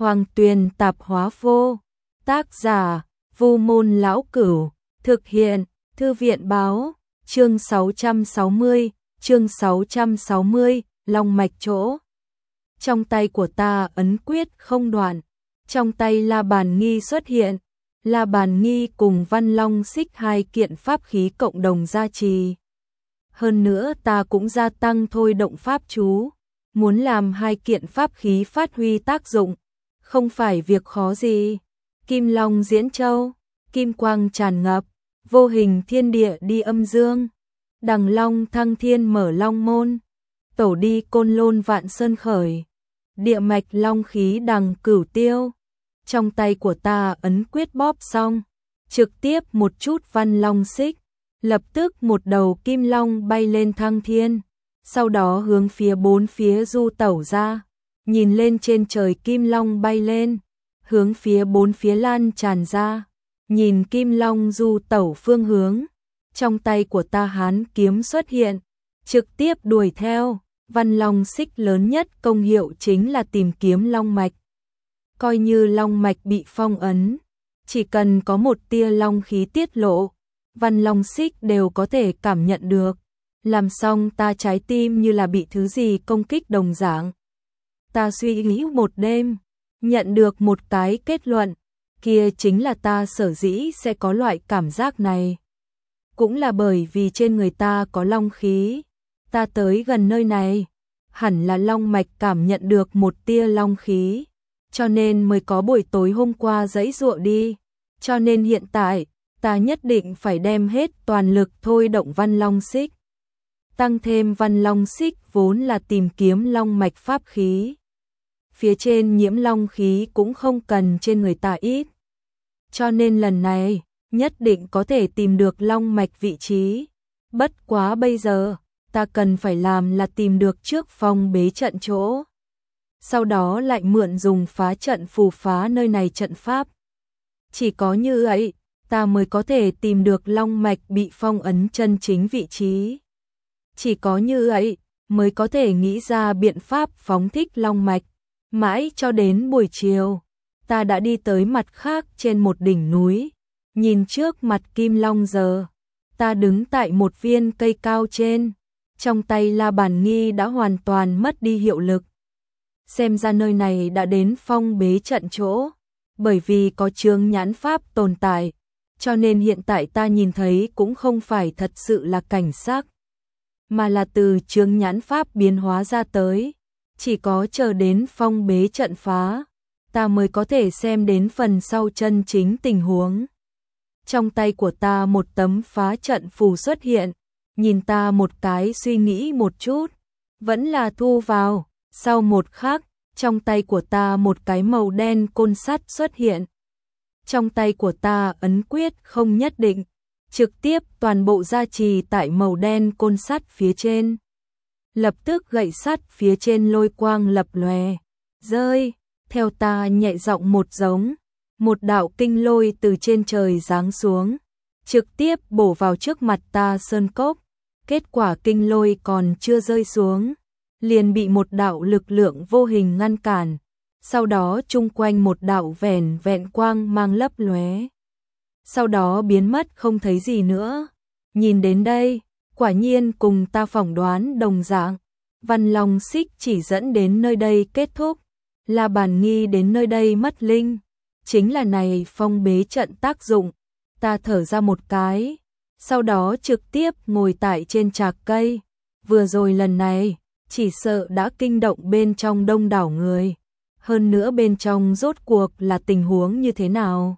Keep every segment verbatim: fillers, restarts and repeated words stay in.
Hoàng Tuyền Tạp Hóa Vô. Tác giả: Vu Môn Lão Cửu. Thực hiện: Thư viện Báo. Chương sáu trăm sáu mươi, chương sáu trăm sáu mươi, long mạch chỗ. Trong tay của ta ấn quyết không đoạn, trong tay La Bàn Nghi xuất hiện. La Bàn Nghi cùng Văn Long Xích hai kiện pháp khí cộng đồng gia trì. Hơn nữa ta cũng gia tăng thôi động pháp chú, muốn làm hai kiện pháp khí phát huy tác dụng, không phải việc khó gì. Kim Long diễn châu, kim quang tràn ngập, vô hình thiên địa đi âm dương. Đằng Long thăng thiên mở long môn, tổ đi côn lôn vạn sơn khởi. Địa mạch long khí đằng cửu tiêu. Trong tay của ta ấn quyết bóp xong, trực tiếp một chút Văn Long Xích, lập tức một đầu kim long bay lên thăng thiên, sau đó hướng phía bốn phía du tẩu ra, nhìn lên trên trời kim long bay lên, hướng phía bốn phía lan tràn ra, nhìn kim long du tẩu phương hướng, trong tay của ta hán kiếm xuất hiện, trực tiếp đuổi theo. Văn Long Xích lớn nhất công hiệu chính là tìm kiếm long mạch. Coi như long mạch bị phong ấn, chỉ cần có một tia long khí tiết lộ, Văn Long Xích đều có thể cảm nhận được. Làm xong ta trái tim như là bị thứ gì công kích đồng dạng. Ta suy nghĩ một đêm, nhận được một cái kết luận, kia chính là ta sở dĩ sẽ có loại cảm giác này. Cũng là bởi vì trên người ta có long khí, ta tới gần nơi này, hẳn là long mạch cảm nhận được một tia long khí, cho nên mới có buổi tối hôm qua giãy giụa đi. Cho nên hiện tại, ta nhất định phải đem hết toàn lực thôi động Văn Long Xích. Tăng thêm Văn Long Xích vốn là tìm kiếm long mạch pháp khí. Phía trên nhiễm long khí cũng không cần trên người ta ít. Cho nên lần này, nhất định có thể tìm được long mạch vị trí. Bất quá bây giờ, ta cần phải làm là tìm được trước phong bế trận chỗ. Sau đó lại mượn dùng phá trận phù phá nơi này trận pháp. Chỉ có như vậy, ta mới có thể tìm được long mạch bị phong ấn chân chính vị trí. Chỉ có như vậy, mới có thể nghĩ ra biện pháp phóng thích long mạch. Mãi cho đến buổi chiều, ta đã đi tới mặt khác trên một đỉnh núi. Nhìn trước mặt Kim Long giờ, ta đứng tại một viên cây cao trên. Trong tay La Bàn Nghi đã hoàn toàn mất đi hiệu lực. Xem ra nơi này đã đến phong bế trận chỗ. Bởi vì có chướng nhãn pháp tồn tại, cho nên hiện tại ta nhìn thấy cũng không phải thật sự là cảnh sắc, mà là từ chướng nhãn pháp biến hóa ra tới. Chỉ có chờ đến phong bế trận phá, ta mới có thể xem đến phần sau chân chính tình huống. Trong tay của ta một tấm phá trận phù xuất hiện, nhìn ta một cái suy nghĩ một chút, vẫn là thu vào. Sau một khắc, trong tay của ta một cái màu đen côn sắt xuất hiện. Trong tay của ta ấn quyết không nhất định, trực tiếp toàn bộ gia trì tại màu đen côn sắt phía trên. Lập tức gậy sắt phía trên lôi quang lập lòe, rơi, theo ta nhẹ giọng một giống, một đạo kinh lôi từ trên trời giáng xuống, trực tiếp bổ vào trước mặt ta sơn cốc. Kết quả kinh lôi còn chưa rơi xuống, liền bị một đạo lực lượng vô hình ngăn cản, sau đó chung quanh một đạo vẻn vẹn quang mang lấp lóe, sau đó biến mất không thấy gì nữa. Nhìn đến đây, quả nhiên cùng ta phỏng đoán đồng dạng, Văn Long Xích chỉ dẫn đến nơi đây kết thúc, La Bàn Nghi đến nơi đây mất linh, chính là này phong bế trận tác dụng. Ta thở ra một cái, sau đó trực tiếp ngồi tại trên trạc cây. Vừa rồi lần này, chỉ sợ đã kinh động bên trong đông đảo người. Hơn nữa bên trong rốt cuộc là tình huống như thế nào,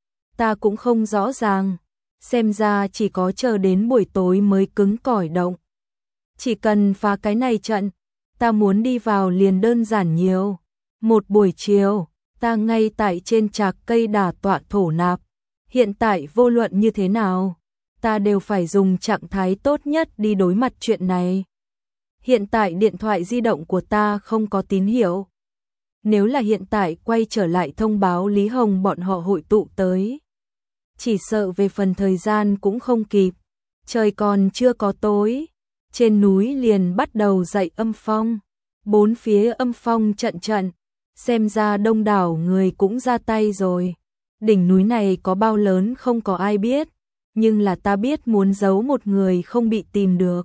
ta cũng không rõ ràng. Xem ra chỉ có chờ đến buổi tối mới cứng cỏi động. Chỉ cần phá cái này trận, ta muốn đi vào liền đơn giản nhiều. Một buổi chiều, ta ngay tại trên trạc cây đả tọa thổ nạp. Hiện tại vô luận như thế nào, ta đều phải dùng trạng thái tốt nhất đi đối mặt chuyện này. Hiện tại điện thoại di động của ta không có tín hiệu. Nếu là hiện tại quay trở lại thông báo Lý Hồng bọn họ hội tụ tới, chỉ sợ về phần thời gian cũng không kịp. Trời còn chưa có tối, trên núi liền bắt đầu dậy âm phong. Bốn phía âm phong trận trận, xem ra đông đảo người cũng ra tay rồi. Đỉnh núi này có bao lớn không có ai biết, nhưng là ta biết muốn giấu một người không bị tìm được.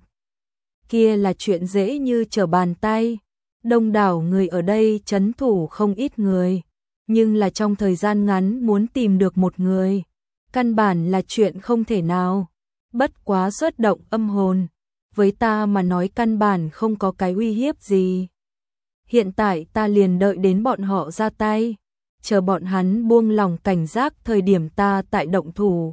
Kia là chuyện dễ như trở bàn tay. Đông đảo người ở đây trấn thủ không ít người, nhưng là trong thời gian ngắn muốn tìm được một người, căn bản là chuyện không thể nào. Bất quá xuất động âm hồn, với ta mà nói căn bản không có cái uy hiếp gì. Hiện tại ta liền đợi đến bọn họ ra tay, chờ bọn hắn buông lòng cảnh giác thời điểm ta tại động thủ.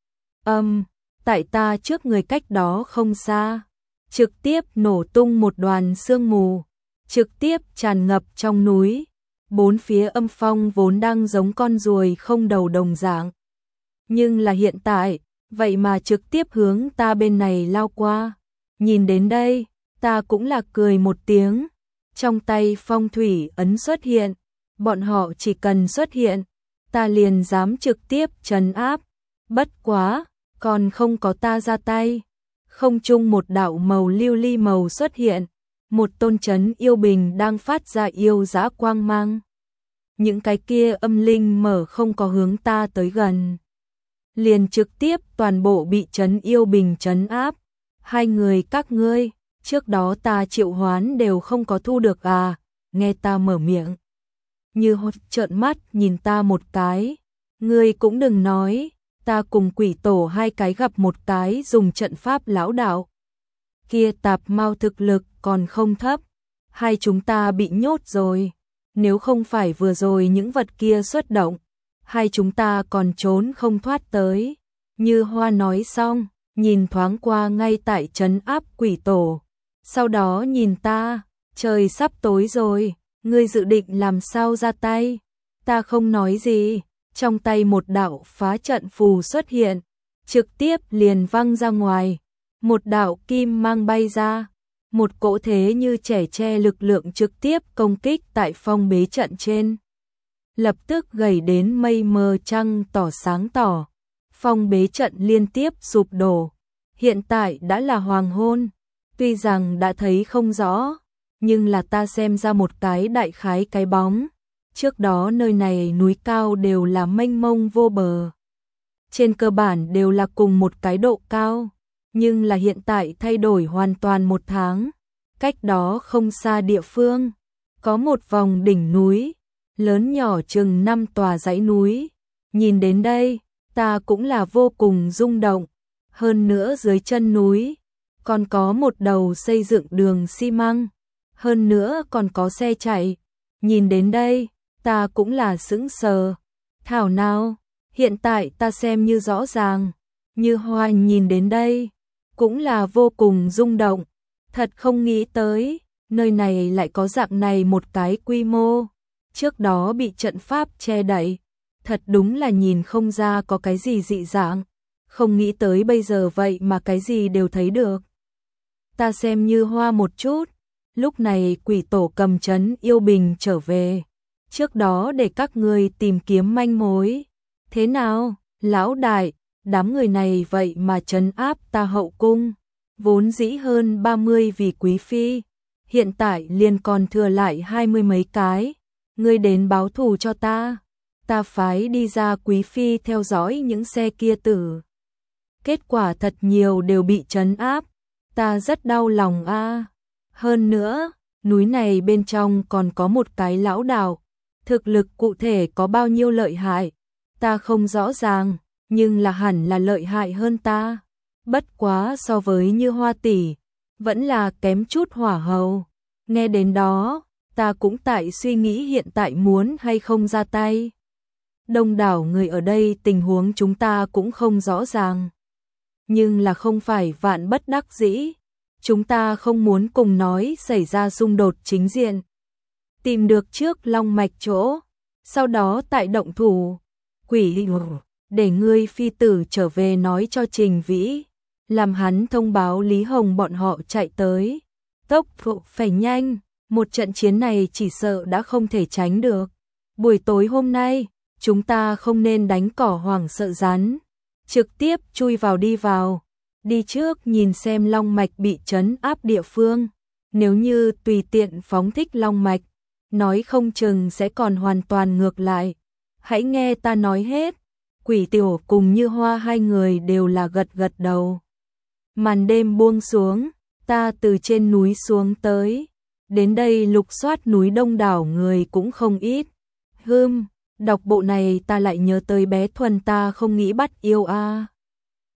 Âm, tại ta trước người cách đó không xa, trực tiếp nổ tung một đoàn sương mù, trực tiếp tràn ngập trong núi. Bốn phía âm phong vốn đang giống con ruồi không đầu đồng dạng, nhưng là hiện tại, vậy mà trực tiếp hướng ta bên này lao qua. Nhìn đến đây, ta cũng là cười một tiếng. Trong tay phong thủy ấn xuất hiện, bọn họ chỉ cần xuất hiện, ta liền dám trực tiếp trấn áp. Bất quá, còn không có ta ra tay. Không chung một đạo màu lưu ly màu xuất hiện, một tôn trấn yêu bình đang phát ra yêu dã quang mang. Những cái kia âm linh mở không có hướng ta tới gần, liền trực tiếp toàn bộ bị trấn yêu bình trấn áp. Hai người các ngươi, trước đó ta triệu hoán đều không có thu được à? Nghe ta mở miệng, như hốt trợn mắt nhìn ta một cái. Ngươi cũng đừng nói, ta cùng quỷ tổ hai cái gặp một cái dùng trận pháp lão đạo. Kia tạp mau thực lực còn không thấp, hai chúng ta bị nhốt rồi. Nếu không phải vừa rồi những vật kia xuất động, hai chúng ta còn trốn không thoát tới. Như Hoa nói xong, nhìn thoáng qua ngay tại trấn áp quỷ tổ. Sau đó nhìn ta, trời sắp tối rồi, ngươi dự định làm sao ra tay? Ta không nói gì, trong tay một đạo phá trận phù xuất hiện, trực tiếp liền văng ra ngoài. Một đạo kim mang bay ra, một cỗ thế như trẻ tre lực lượng trực tiếp công kích tại phong bế trận trên. Lập tức gầy đến mây mờ trăng tỏ sáng tỏ, phong bế trận liên tiếp sụp đổ. Hiện tại đã là hoàng hôn, tuy rằng đã thấy không rõ, nhưng là ta xem ra một cái đại khái cái bóng. Trước đó nơi này núi cao đều là mênh mông vô bờ, trên cơ bản đều là cùng một cái độ cao, nhưng là hiện tại thay đổi hoàn toàn một tháng. Cách đó không xa địa phương, có một vòng đỉnh núi, lớn nhỏ chừng năm tòa dãy núi. Nhìn đến đây, ta cũng là vô cùng rung động. Hơn nữa dưới chân núi, còn có một đầu xây dựng đường xi măng. Hơn nữa còn có xe chạy. Nhìn đến đây, ta cũng là sững sờ. Thảo nào, hiện tại ta xem như rõ ràng. Như Hoa nhìn đến đây, cũng là vô cùng rung động. Thật không nghĩ tới, nơi này lại có dạng này một cái quy mô. Trước đó bị trận pháp che đậy, thật đúng là nhìn không ra có cái gì dị dạng. Không nghĩ tới bây giờ vậy mà cái gì đều thấy được. Ta xem Như Hoa một chút, lúc này quỷ tổ cầm trấn yêu bình trở về. Trước đó để các ngươi tìm kiếm manh mối. Thế nào, lão đại, đám người này vậy mà trấn áp ta hậu cung. Vốn dĩ hơn ba mươi vị quý phi, hiện tại liền còn thừa lại hai mươi mấy cái. Ngươi đến báo thù cho ta. Ta phái đi ra quý phi theo dõi những xe kia tử. Kết quả thật nhiều đều bị trấn áp. Ta rất đau lòng a. À. Hơn nữa, núi này bên trong còn có một cái lão đạo. Thực lực cụ thể có bao nhiêu lợi hại, ta không rõ ràng, nhưng là hẳn là lợi hại hơn ta. Bất quá so với Như Hoa tỷ, vẫn là kém chút hỏa hầu. Nghe đến đó, ta cũng tại suy nghĩ hiện tại muốn hay không ra tay. Đông đảo người ở đây tình huống chúng ta cũng không rõ ràng. Nhưng là không phải vạn bất đắc dĩ. Chúng ta không muốn cùng nói xảy ra xung đột chính diện. Tìm được trước long mạch chỗ, sau đó tại động thủ. Quỷ để ngươi phi tử trở về nói cho Trình Vĩ, làm hắn thông báo Lý Hồng bọn họ chạy tới. Tốc độ phải nhanh, một trận chiến này chỉ sợ đã không thể tránh được. Buổi tối hôm nay, chúng ta không nên đánh cỏ hoảng sợ rắn, trực tiếp chui vào đi vào. Đi trước nhìn xem long mạch bị trấn áp địa phương, nếu như tùy tiện phóng thích long mạch, nói không chừng sẽ còn hoàn toàn ngược lại. Hãy nghe ta nói hết. Quỷ Tiểu cùng Như Hoa hai người đều là gật gật đầu. Màn đêm buông xuống, ta từ trên núi xuống tới. Đến đây lục soát núi đông đảo người cũng không ít. Hưm, đọc bộ này ta lại nhớ tới bé Thuần ta không nghĩ bắt yêu a. À.